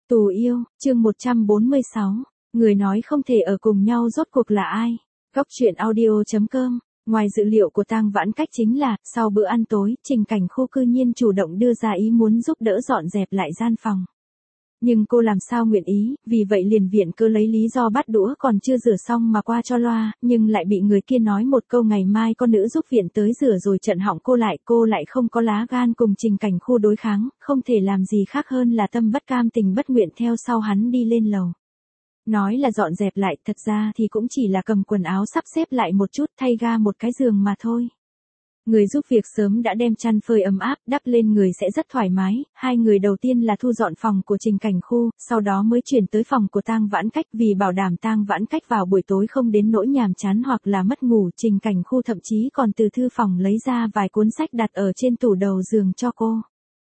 Tù yêu, chương 146. Người nói không thể ở cùng nhau rốt cuộc là ai? Góc truyện audio.com. Ngoài dự liệu của Tang Vãn Cách chính là, sau bữa ăn tối, Trình Cảnh Khu cư nhiên chủ động đưa ra ý muốn giúp đỡ dọn dẹp lại gian phòng. Nhưng cô làm sao nguyện ý, vì vậy liền viện cớ lấy lý do bát đũa còn chưa rửa xong mà qua cho loa, nhưng lại bị người kia nói một câu ngày mai con nữ giúp viện tới rửa rồi chặn họng cô lại không có lá gan cùng Trình Cảnh Khu đối kháng, không thể làm gì khác hơn là tâm bất cam tình bất nguyện theo sau hắn đi lên lầu. Nói là dọn dẹp lại, thật ra thì cũng chỉ là cầm quần áo sắp xếp lại một chút thay ga một cái giường mà thôi. Người giúp việc sớm đã đem chăn phơi ấm áp, đắp lên người sẽ rất thoải mái, hai người đầu tiên là thu dọn phòng của Trình Cảnh Khu, sau đó mới chuyển tới phòng của Tang Vãn Cách vì bảo đảm Tang Vãn Cách vào buổi tối không đến nỗi nhàm chán hoặc là mất ngủ, Trình Cảnh Khu thậm chí còn từ thư phòng lấy ra vài cuốn sách đặt ở trên tủ đầu giường cho cô.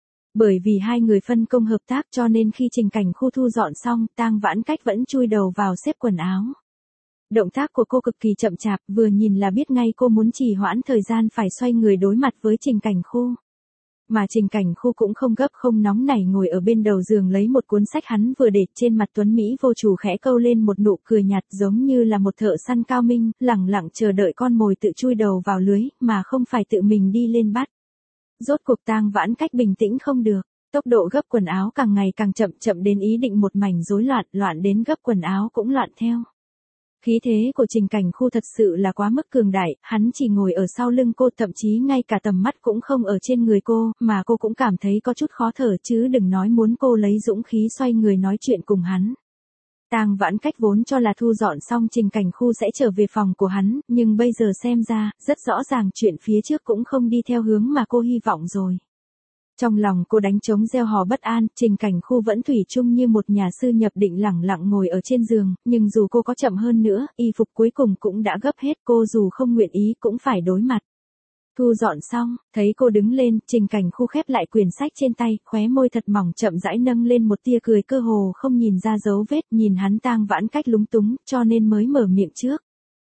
Bởi vì hai người phân công hợp tác cho nên khi Trình Cảnh Khu thu dọn xong, Tang Vãn Cách vẫn chui đầu vào xếp quần áo. Động tác của cô cực kỳ chậm chạp, vừa nhìn là biết ngay cô muốn trì hoãn thời gian phải xoay người đối mặt với Trình Cảnh Khu. Mà Trình Cảnh Khu cũng không gấp không nóng nảy ngồi ở bên đầu giường lấy một cuốn sách hắn vừa để trên mặt tuấn Mỹ vô chủ khẽ câu lên một nụ cười nhạt giống như là một thợ săn cao minh, lẳng lặng chờ đợi con mồi tự chui đầu vào lưới, mà không phải tự mình đi lên bắt. Rốt cuộc Tang Vãn Cách bình tĩnh không được, tốc độ gấp quần áo càng ngày càng chậm đến ý định một mảnh rối loạn đến gấp quần áo cũng loạn theo. Khí thế của Trình Cảnh Khu thật sự là quá mức cường đại, hắn chỉ ngồi ở sau lưng cô, thậm chí ngay cả tầm mắt cũng không ở trên người cô, mà cô cũng cảm thấy có chút khó thở chứ đừng nói muốn cô lấy dũng khí xoay người nói chuyện cùng hắn. Tang Vãn Cách vốn cho là thu dọn xong Trình Cảnh Khu sẽ trở về phòng của hắn, nhưng bây giờ xem ra, rất rõ ràng chuyện phía trước cũng không đi theo hướng mà cô hy vọng rồi. Trong lòng cô đánh trống gieo hò bất an, Trình Cảnh Khu vẫn thủy chung như một nhà sư nhập định lẳng lặng ngồi ở trên giường, nhưng dù cô có chậm hơn nữa, y phục cuối cùng cũng đã gấp hết, cô dù không nguyện ý cũng phải đối mặt. Thu dọn xong, thấy cô đứng lên, Trình Cảnh Khu khép lại quyển sách trên tay, khóe môi thật mỏng chậm rãi nâng lên một tia cười cơ hồ không nhìn ra dấu vết, nhìn hắn Tang Vãn Cách lúng túng, cho nên mới mở miệng trước.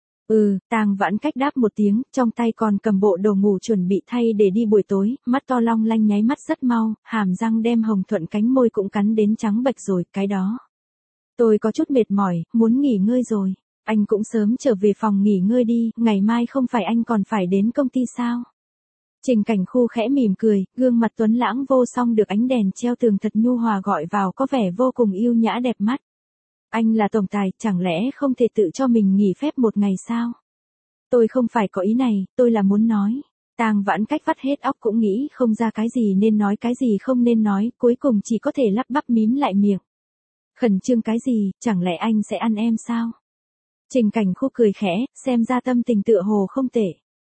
Tang Vãn Cách đáp một tiếng, trong tay còn cầm bộ đồ ngủ chuẩn bị thay để đi buổi tối, mắt to long lanh nháy mắt rất mau, hàm răng đem hồng thuận cánh môi cũng cắn đến trắng bệch rồi, cái đó. Tôi có chút mệt mỏi, muốn nghỉ ngơi rồi. Anh cũng sớm trở về phòng nghỉ ngơi đi, ngày mai không phải anh còn phải đến công ty sao? Trình Cảnh Khu khẽ mỉm cười, gương mặt tuấn lãng vô song được ánh đèn treo tường thật nhu hòa gọi vào có vẻ vô cùng yêu nhã đẹp mắt. Anh là tổng tài, chẳng lẽ không thể tự cho mình nghỉ phép một ngày sao? Tôi không phải có ý này, tôi là muốn nói. Tang Vãn Cách vắt hết óc cũng nghĩ không ra cái gì nên nói cái gì không nên nói, cuối cùng chỉ có thể lắp bắp mím lại miệng. Khẩn trương cái gì, chẳng lẽ anh sẽ ăn em sao? Trình Cảnh Khu cười khẽ, xem ra tâm tình tựa hồ không tệ.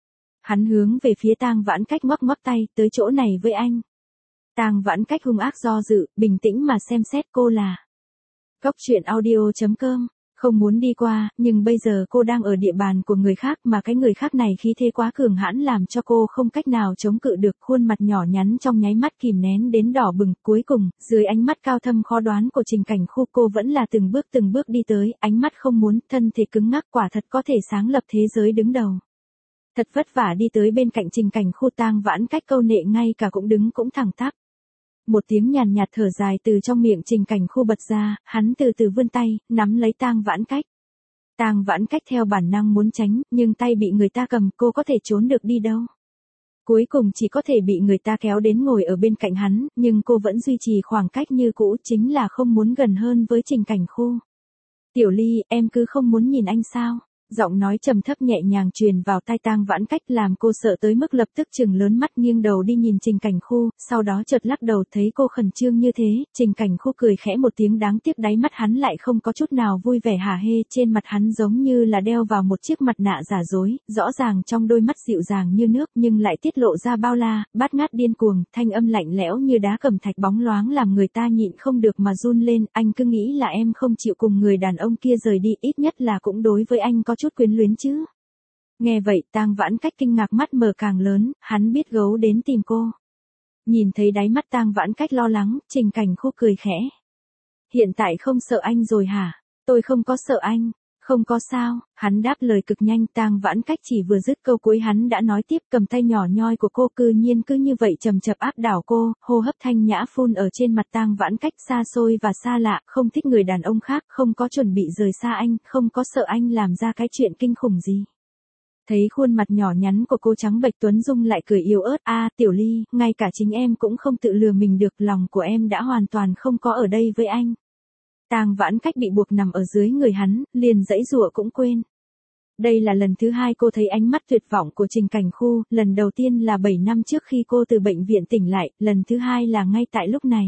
Hắn hướng về phía Tang Vãn Cách ngoắc ngoắc tay, tới chỗ này với anh. Tang Vãn Cách hung ác do dự, bình tĩnh mà xem xét cô là. Góc truyện audio.com. Không muốn đi qua, nhưng bây giờ cô đang ở địa bàn của người khác mà cái người khác này khí thế quá cường hãn làm cho cô không cách nào chống cự được, khuôn mặt nhỏ nhắn trong nháy mắt kìm nén đến đỏ bừng, cuối cùng, dưới ánh mắt cao thâm khó đoán của Trình Cảnh Khu cô vẫn là từng bước đi tới, ánh mắt không muốn, thân thể cứng ngắc quả thật có thể sáng lập thế giới đứng đầu. Thật vất vả đi tới bên cạnh Trình Cảnh Khu, Tang Vãn Cách câu nệ ngay cả cũng đứng cũng thẳng tắp. Một tiếng nhàn nhạt thở dài từ trong miệng Trình Cảnh Khu bật ra, hắn từ từ vươn tay, nắm lấy Tang Vãn Cách. Tang Vãn Cách theo bản năng muốn tránh, nhưng tay bị người ta cầm, cô có thể trốn được đi đâu. Cuối cùng chỉ có thể bị người ta kéo đến ngồi ở bên cạnh hắn, nhưng cô vẫn duy trì khoảng cách như cũ, chính là không muốn gần hơn với Trình Cảnh Khu. Tiểu Ly, em cứ không muốn nhìn anh sao? Giọng nói trầm thấp nhẹ nhàng truyền vào tai Tang Vãn Cách làm cô sợ tới mức lập tức trừng lớn mắt nghiêng đầu đi nhìn Trình Cảnh Khu, sau đó chợt lắc đầu thấy cô khẩn trương như thế, Trình Cảnh Khu cười khẽ một tiếng đáng tiếc đáy mắt hắn lại không có chút nào vui vẻ hả hê, trên mặt hắn giống như là đeo vào một chiếc mặt nạ giả dối, rõ ràng trong đôi mắt dịu dàng như nước nhưng lại tiết lộ ra bao la, bát ngát điên cuồng, thanh âm lạnh lẽo như đá cẩm thạch bóng loáng làm người ta nhịn không được mà run lên, anh cứ nghĩ là em không chịu cùng người đàn ông kia rời đi, ít nhất là cũng đối với anh có chút quyến luyến chứ. Nghe vậy Tang Vãn Cách kinh ngạc mắt mở càng lớn, hắn biết gấu đến tìm cô. Nhìn thấy đáy mắt Tang Vãn Cách lo lắng, Trình Cảnh Khu cười khẽ. Hiện tại không sợ anh rồi hả? Tôi không có sợ anh. Không có sao, hắn đáp lời cực nhanh. Tang Vãn Cách chỉ vừa dứt câu cuối hắn đã nói tiếp, cầm tay nhỏ nhoi của cô cư nhiên cứ như vậy chầm chập áp đảo cô, hô hấp thanh nhã phun ở trên mặt Tang Vãn Cách, xa xôi và xa lạ, không thích người đàn ông khác, không có chuẩn bị rời xa anh, không có sợ anh làm ra cái chuyện kinh khủng gì. Thấy khuôn mặt nhỏ nhắn của cô trắng bệch, Tuấn Dung lại cười yếu ớt, Tiểu Ly, ngay cả chính em cũng không tự lừa mình được, lòng của em đã hoàn toàn không có ở đây với anh. Tang Vãn Cách bị buộc nằm ở dưới người hắn, liền giãy giụa cũng quên. Đây là lần thứ hai cô thấy ánh mắt tuyệt vọng của Trình Cảnh Khu, lần đầu tiên là 7 năm trước khi cô từ bệnh viện tỉnh lại, lần thứ hai là ngay tại lúc này.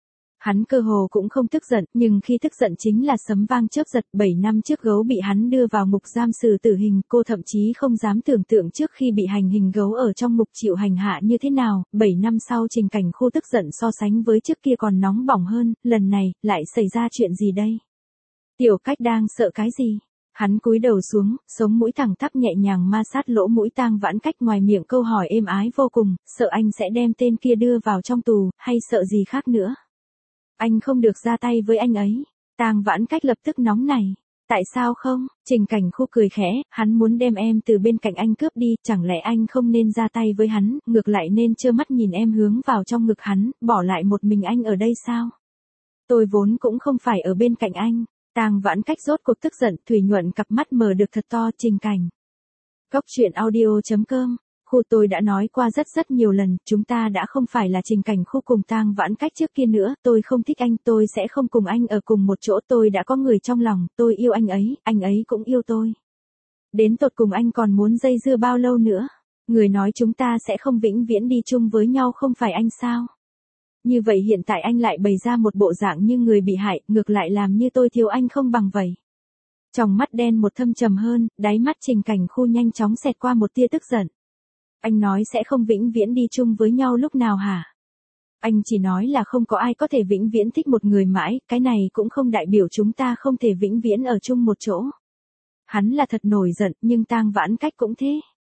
Hắn cơ hồ cũng không tức giận, nhưng khi tức giận chính là sấm vang chớp giật. 7 năm trước gấu bị hắn đưa vào ngục giam xử tử hình, cô thậm chí không dám tưởng tượng trước khi bị hành hình gấu ở trong ngục chịu hành hạ như thế nào. 7 năm sau Trình Cảnh Khu tức giận so sánh với trước kia còn nóng bỏng hơn, lần này, lại xảy ra chuyện gì đây? Tiểu Cách đang sợ cái gì? Hắn cúi đầu xuống, sống mũi thẳng tắp nhẹ nhàng ma sát lỗ mũi Tang Vãn Cách, ngoài miệng câu hỏi êm ái vô cùng, sợ anh sẽ đem tên kia đưa vào trong tù, hay sợ gì khác nữa? Anh không được ra tay với anh ấy. Tang Vãn Cách lập tức nóng nảy. Tại sao không? Trình Cảnh Khu cười khẽ, hắn muốn đem em từ bên cạnh anh cướp đi, chẳng lẽ anh không nên ra tay với hắn, ngược lại nên trơ mắt nhìn em hướng vào trong ngực hắn, bỏ lại một mình anh ở đây sao? Tôi vốn cũng không phải ở bên cạnh anh. Tang Vãn Cách rốt cuộc tức giận, thủy nhuận cặp mắt mở được thật to. Trình Cảnh. Góc truyện audio.com. Khu tôi đã nói qua rất nhiều lần, chúng ta đã không phải là Trình Cảnh Khu cùng Tang Vãn Cách trước kia nữa, tôi không thích anh, tôi sẽ không cùng anh ở cùng một chỗ, tôi đã có người trong lòng, tôi yêu anh ấy cũng yêu tôi. Đến tột cùng anh còn muốn dây dưa bao lâu nữa? Người nói chúng ta sẽ không vĩnh viễn đi chung với nhau không phải anh sao? Như vậy hiện tại anh lại bày ra một bộ dạng như người bị hại, ngược lại làm như tôi thiếu anh không bằng vậy. Trong mắt đen một thâm trầm hơn, đáy mắt Trình Cảnh Khu nhanh chóng xẹt qua một tia tức giận. Anh nói sẽ không vĩnh viễn đi chung với nhau lúc nào hả? Anh chỉ nói là không có ai có thể vĩnh viễn thích một người mãi, cái này cũng không đại biểu chúng ta không thể vĩnh viễn ở chung một chỗ. Hắn là thật nổi giận, nhưng Tang Vãn Cách cũng thế.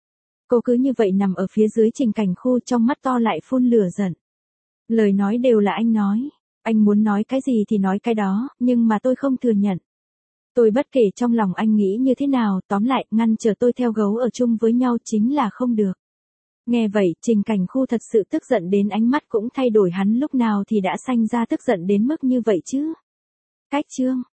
Cô cứ như vậy nằm ở phía dưới Trình Cảnh Khu, trong mắt to lại phun lửa giận. Lời nói đều là anh nói. Anh muốn nói cái gì thì nói cái đó, nhưng mà tôi không thừa nhận. Tôi bất kể trong lòng anh nghĩ như thế nào, tóm lại, ngăn trở tôi theo gấu ở chung với nhau chính là không được. Nghe vậy, Trình Cảnh Khu thật sự tức giận đến ánh mắt cũng thay đổi, hắn lúc nào thì đã sanh ra tức giận đến mức như vậy chứ? Cách chương.